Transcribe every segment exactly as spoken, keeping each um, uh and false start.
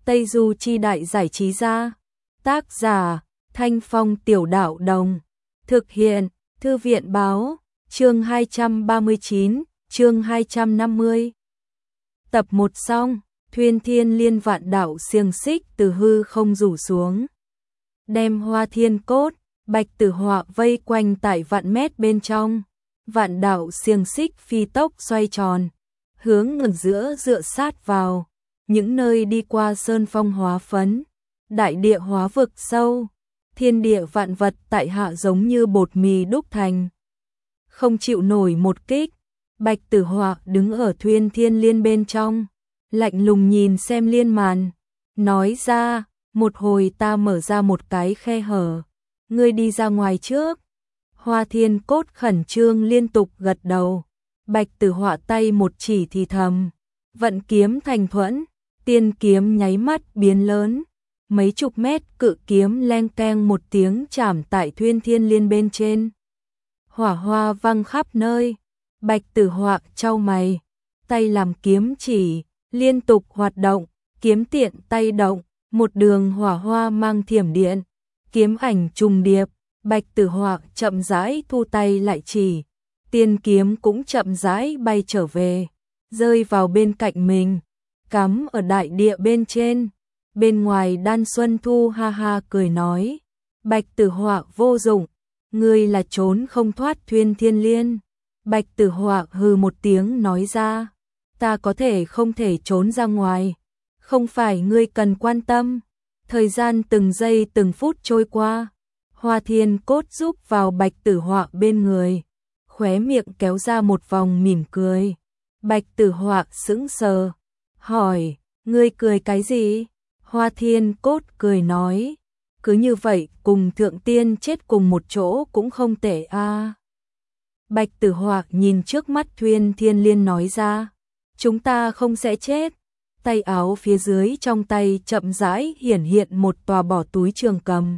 Tây Du Chi Đại Giải Trí Gia. Tác giả, Thanh Phong Tiểu Đạo Đồng. Thực hiện, Thư viện Báo. Chương hai trăm ba mươi chín, chương hai trăm năm mươi. Tập một xong, Thuyên Thiên Liên vạn đạo xiềng xích từ hư không rủ xuống. Đem Hoa Thiên Cốt, Bạch Tử Họa vây quanh tại vạn mét bên trong. Vạn đạo xiềng xích phi tốc xoay tròn, hướng ngừng giữa dựa sát vào. Những nơi đi qua sơn phong hóa phấn, đại địa hóa vực sâu, thiên địa vạn vật tại hạ giống như bột mì đúc thành. Không chịu nổi một kích, Bạch Tử Họa đứng ở Thuyên Thiên Liên bên trong, lạnh lùng nhìn xem liên màn, nói ra, một hồi ta mở ra một cái khe hở, ngươi đi ra ngoài trước. Hoa Thiên Cốt khẩn trương liên tục gật đầu, Bạch Tử Họa tay một chỉ thì thầm, vận kiếm thành thuẫn, tiên kiếm nháy mắt biến lớn, mấy chục mét cự kiếm leng keng một tiếng chạm tại Thuyên Thiên Liên bên trên. Hỏa hoa văng khắp nơi, Bạch Tử Họa chau mày, tay làm kiếm chỉ, liên tục hoạt động, kiếm tiện tay động, một đường hỏa hoa mang thiểm điện, kiếm ảnh trùng điệp, Bạch Tử Họa chậm rãi thu tay lại chỉ, tiên kiếm cũng chậm rãi bay trở về, rơi vào bên cạnh mình, cắm ở đại địa bên trên. Bên ngoài Đan Xuân Thu ha ha cười nói, Bạch Tử Họa vô dụng, ngươi là trốn không thoát Thuyên Thiên Liên. Bạch Tử Họa hừ một tiếng nói ra, ta có thể không thể trốn ra ngoài, không phải ngươi cần quan tâm. Thời gian từng giây từng phút trôi qua, Hoa Thiên Cốt giúp vào Bạch Tử Họa bên người, khóe miệng kéo ra một vòng mỉm cười. Bạch Tử Họa sững sờ, hỏi, ngươi cười cái gì? Hoa Thiên Cốt cười nói, cứ như vậy cùng Thượng Tiên chết cùng một chỗ cũng không tệ a. À. Bạch Tử Họa nhìn trước mắt Thuyên Thiên Liên nói ra, chúng ta không sẽ chết. Tay áo phía dưới trong tay chậm rãi hiển hiện một tòa bỏ túi trường cầm.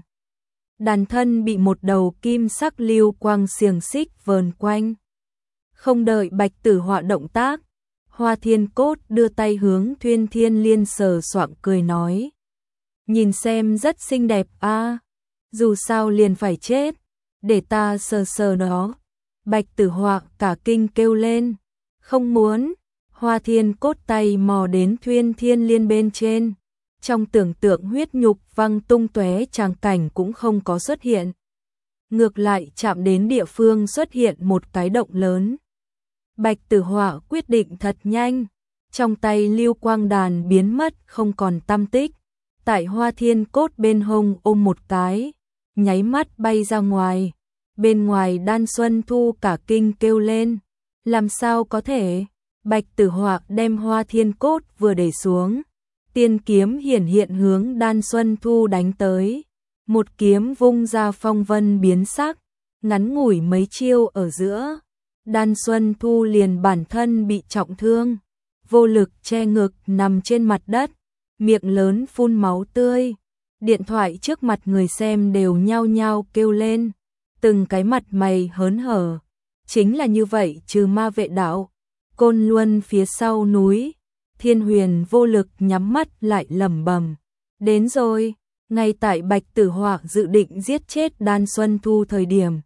Đàn thân bị một đầu kim sắc lưu quang xiềng xích vờn quanh. Không đợi Bạch Tử Họa động tác, Hoa Thiên Cốt đưa tay hướng Thuyên Thiên Liên sờ soạng cười nói, nhìn xem rất xinh đẹp a, à, dù sao liền phải chết, để ta sờ sờ nó. Bạch Tử Họa cả kinh kêu lên, không muốn. Hoa Thiên Cốt tay mò đến Thuyên Thiên Liên bên trên, trong tưởng tượng huyết nhục văng tung tóe tràng cảnh cũng không có xuất hiện. Ngược lại chạm đến địa phương xuất hiện một cái động lớn. Bạch Tử Họa quyết định thật nhanh, trong tay lưu quang đàn biến mất không còn tăm tích, tại Hoa Thiên Cốt bên hông ôm một cái, nháy mắt bay ra ngoài. Bên ngoài Đan Xuân Thu cả kinh kêu lên, làm sao có thể? Bạch Tử Họa đem Hoa Thiên Cốt vừa để xuống, tiên kiếm hiển hiện hướng Đan Xuân Thu đánh tới, một kiếm vung ra phong vân biến sắc, ngắn ngủi mấy chiêu ở giữa, Đan Xuân Thu liền bản thân bị trọng thương, vô lực che ngực nằm trên mặt đất, miệng lớn phun máu tươi. Điện thoại trước mặt người xem đều nhao nhao kêu lên, từng cái mặt mày hớn hở. Chính là như vậy trừ ma vệ đạo, Côn Luân phía sau núi, Thiên Huyền vô lực nhắm mắt lại lẩm bẩm, đến rồi. Ngay tại Bạch Tử Họa dự định giết chết Đan Xuân Thu thời điểm,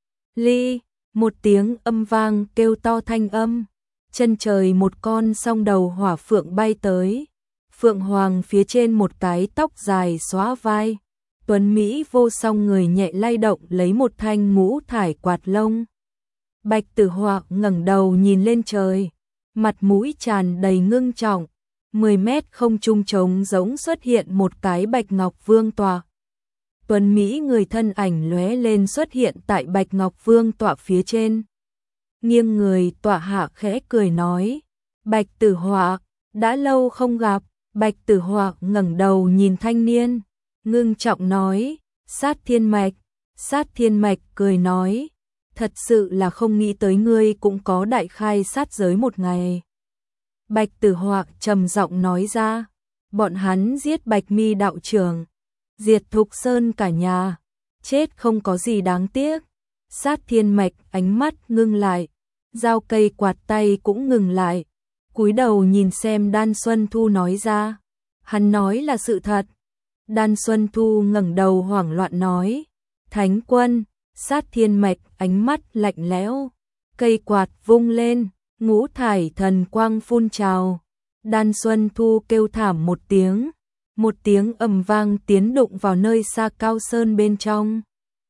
ly, một tiếng âm vang kêu to thanh âm, chân trời một con song đầu hỏa phượng bay tới, phượng hoàng phía trên một cái tóc dài xóa vai, tuấn mỹ vô song người nhẹ lay động lấy một thanh ngũ thải quạt lông. Bạch Tử Họa ngẩng đầu nhìn lên trời, mặt mũi tràn đầy ngưng trọng, mười mét không trung trống rỗng xuất hiện một cái Bạch Ngọc Vương tọa. Tuấn mỹ người thân ảnh lóe lên xuất hiện tại Bạch Ngọc Vương tọa phía trên. Nghiêng người tọa hạ khẽ cười nói, Bạch Tử Họa, đã lâu không gặp. Bạch Tử Họa ngẩng đầu nhìn thanh niên, ngưng trọng nói, Sát Thiên Mạch. Sát Thiên Mạch cười nói, thật sự là không nghĩ tới ngươi cũng có đại khai sát giới một ngày. Bạch Tử Họa trầm giọng nói ra, bọn hắn giết Bạch Mi đạo trưởng, diệt Thục Sơn cả nhà, chết không có gì đáng tiếc. Sát Thiên Mạch ánh mắt ngưng lại, dao cây quạt tay cũng ngừng lại, cúi đầu nhìn xem Đan Xuân Thu nói ra, Hắn nói là sự thật. Đan Xuân Thu ngẩng đầu hoảng loạn nói. Thánh quân, Sát Thiên Mạch ánh mắt lạnh lẽo, cây quạt vung lên, ngũ thải thần quang phun trào. Đan Xuân Thu kêu thảm một tiếng, một tiếng ầm vang tiến đụng vào nơi xa cao sơn bên trong.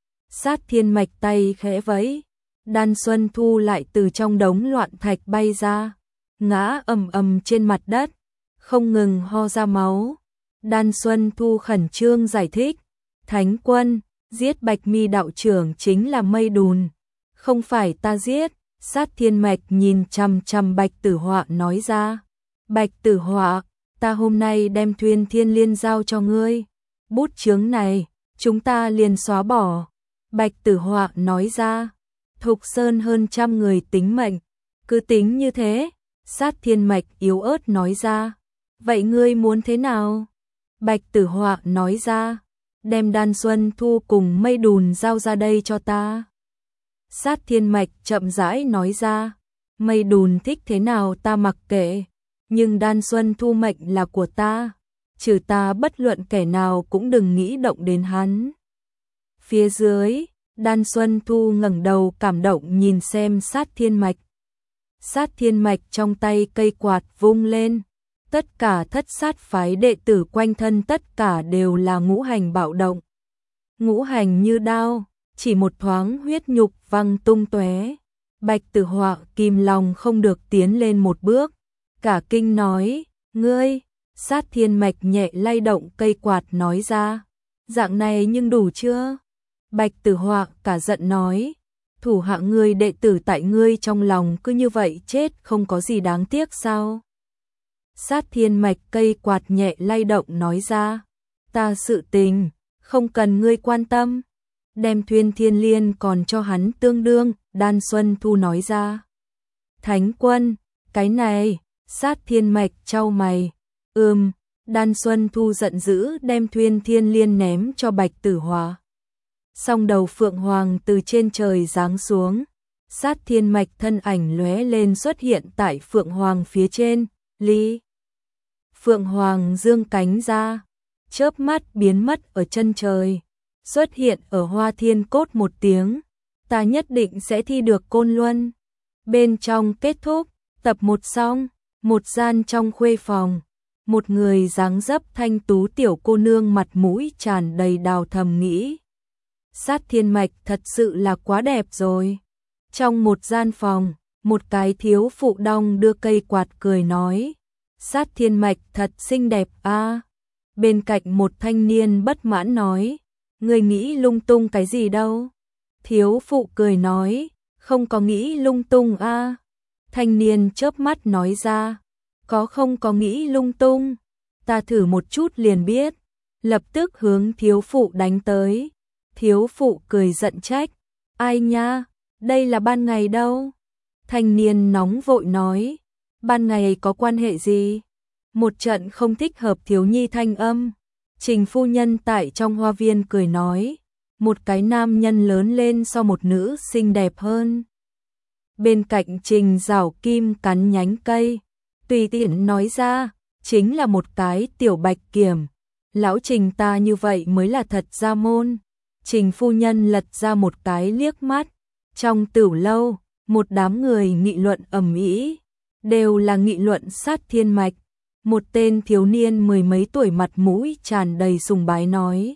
Sát Thiên Mạch tay khẽ vẫy, Đan Xuân Thu lại từ trong đống loạn thạch bay ra, ngã ầm ầm trên mặt đất, không ngừng ho ra máu. Đan Xuân Thu khẩn trương giải thích, Thánh quân, giết Bạch Mi đạo trưởng chính là Mây Đùn, không phải ta giết. Sát Thiên Mạch nhìn chằm chằm Bạch Tử Họa nói ra, Bạch Tử Họa, ta hôm nay đem Thuyền Thiên Liên giao cho ngươi, bút chướng này, chúng ta liền xóa bỏ. Bạch Tử Họa nói ra, Thục Sơn hơn trăm người tính mệnh, cứ tính như thế. Sát Thiên Mạch yếu ớt nói ra, vậy ngươi muốn thế nào? Bạch Tử Họa nói ra, đem Đan Xuân Thu cùng Mây Đùn giao ra đây cho ta. Sát Thiên Mạch chậm rãi nói ra, Mây Đùn thích thế nào ta mặc kệ, nhưng Đan Xuân Thu mệnh là của ta, trừ ta bất luận kẻ nào cũng đừng nghĩ động đến hắn. Phía dưới, Đan Xuân Thu ngẩng đầu cảm động nhìn xem Sát Thiên Mạch. Sát Thiên Mạch trong tay cây quạt vung lên, tất cả thất sát phái đệ tử quanh thân tất cả đều là ngũ hành bạo động. Ngũ hành như đao, chỉ một thoáng huyết nhục văng tung tóe. Bạch Tử Họa kìm lòng không được tiến lên một bước, cả kinh nói, ngươi. Sát Thiên Mạch nhẹ lay động cây quạt nói ra, dạng này nhưng đủ chưa? Bạch Tử Họa cả giận nói, thủ hạ ngươi đệ tử tại ngươi trong lòng cứ như vậy chết không có gì đáng tiếc sao? Sát Thiên Mạch cây quạt nhẹ lay động nói ra, ta sự tình, không cần ngươi quan tâm. Đem Thuyền Thiên Liên còn cho hắn tương đương, Đan Xuân Thu nói ra. Thánh quân, cái này, Sát Thiên Mạch chau mày, ừm, Đan Xuân Thu giận dữ đem Thuyền Thiên Liên ném cho Bạch Tử Họa. Song đầu Phượng Hoàng từ trên trời giáng xuống, Sát Thiên Mạch thân ảnh lóe lên xuất hiện tại Phượng Hoàng phía trên, Lý. Phượng Hoàng dương cánh ra, chớp mắt biến mất ở chân trời, xuất hiện ở Hoa Thiên Cốt một tiếng, ta nhất định sẽ thi được Côn Luân. Bên trong kết thúc, tập một xong, một gian trong khuê phòng, một người dáng dấp thanh tú tiểu cô nương mặt mũi tràn đầy đào thầm nghĩ. Sát Thiên Mạch thật sự là quá đẹp rồi. Trong một gian phòng, một cái thiếu phụ đong đưa cây quạt cười nói, Sát Thiên Mạch thật xinh đẹp a. À. Bên cạnh một thanh niên bất mãn nói, ngươi nghĩ lung tung cái gì đâu? Thiếu phụ cười nói, không có nghĩ lung tung a. À. Thanh niên chớp mắt nói ra, có không có nghĩ lung tung, ta thử một chút liền biết. Lập tức hướng thiếu phụ đánh tới. Thiếu phụ cười giận trách, ai nha, đây là ban ngày đâu. Thanh niên nóng vội nói, ban ngày có quan hệ gì? Một trận không thích hợp thiếu nhi thanh âm. Trình phu nhân tại trong hoa viên cười nói, một cái nam nhân lớn lên so một nữ xinh đẹp hơn. Bên cạnh Trình Giảo Kim cắn nhánh cây, tùy tiện nói ra, chính là một cái tiểu bạch kiểm. Lão Trình ta như vậy mới là thật ra môn. Trình phu nhân lật ra một cái liếc mắt, trong tửu lâu, một đám người nghị luận ầm ĩ, đều là nghị luận Sát Thiên Mạch. Một tên thiếu niên mười mấy tuổi mặt mũi tràn đầy sùng bái nói,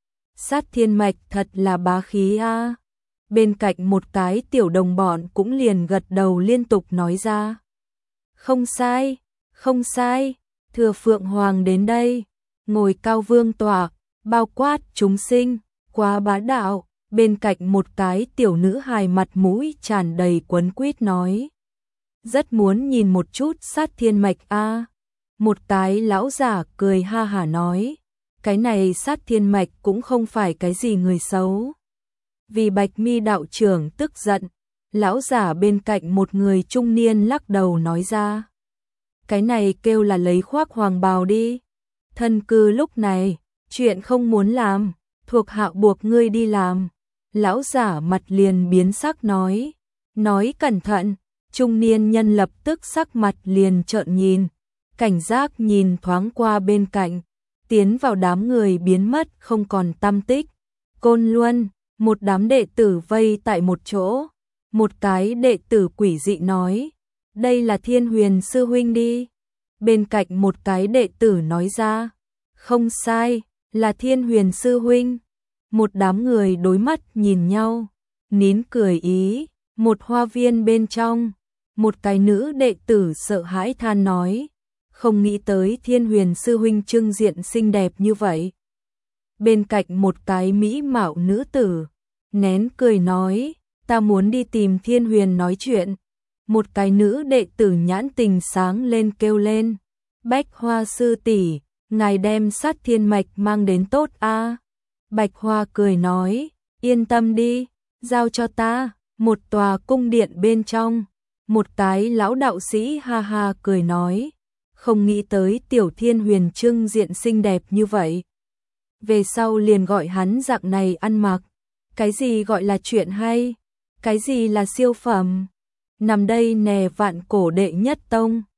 Sát Thiên Mạch thật là bá khí a. À. Bên cạnh một cái tiểu đồng bọn cũng liền gật đầu liên tục nói ra, không sai, không sai, thừa Phượng Hoàng đến đây, ngồi cao vương tọa, bao quát chúng sinh, quá bá đạo. Bên cạnh một cái tiểu nữ hài mặt mũi tràn đầy quấn quýt nói, rất muốn nhìn một chút Sát Thiên Mạch a. À. Một cái lão giả cười ha hả nói, cái này Sát Thiên Mạch cũng không phải cái gì người xấu. Vì Bạch Mi đạo trưởng tức giận, lão giả bên cạnh một người trung niên lắc đầu nói ra, cái này kêu là lấy khoác hoàng bào đi. Thân cư lúc này, chuyện không muốn làm, thuộc hạ buộc ngươi đi làm. Lão giả mặt liền biến sắc nói, nói cẩn thận. Trung niên nhân lập tức sắc mặt liền trợn nhìn, cảnh giác nhìn thoáng qua bên cạnh, tiến vào đám người biến mất không còn tăm tích. Côn Luân, một đám đệ tử vây tại một chỗ, một cái đệ tử quỷ dị nói, đây là Thiên Huyền sư huynh đi. Bên cạnh một cái đệ tử nói ra, không sai, là Thiên Huyền sư huynh. Một đám người đối mắt nhìn nhau, nín cười ý. Một hoa viên bên trong, một cái nữ đệ tử sợ hãi than nói, không nghĩ tới Thiên Huyền sư huynh trưng diện xinh đẹp như vậy. Bên cạnh một cái mỹ mạo nữ tử, nén cười nói, ta muốn đi tìm Thiên Huyền nói chuyện. Một cái nữ đệ tử nhãn tình sáng lên kêu lên, Bách Hoa sư tỷ, ngài đem sát thiên mạch mang đến tốt a. Bạch Hoa cười nói, yên tâm đi, giao cho ta. Một tòa cung điện bên trong, một cái lão đạo sĩ ha ha cười nói, không nghĩ tới tiểu Thiên Huyền trưng diện xinh đẹp như vậy. Về sau liền gọi hắn dạng này ăn mặc, cái gì gọi là chuyện hay, cái gì là siêu phẩm. Nằm đây nè vạn cổ đệ nhất tông.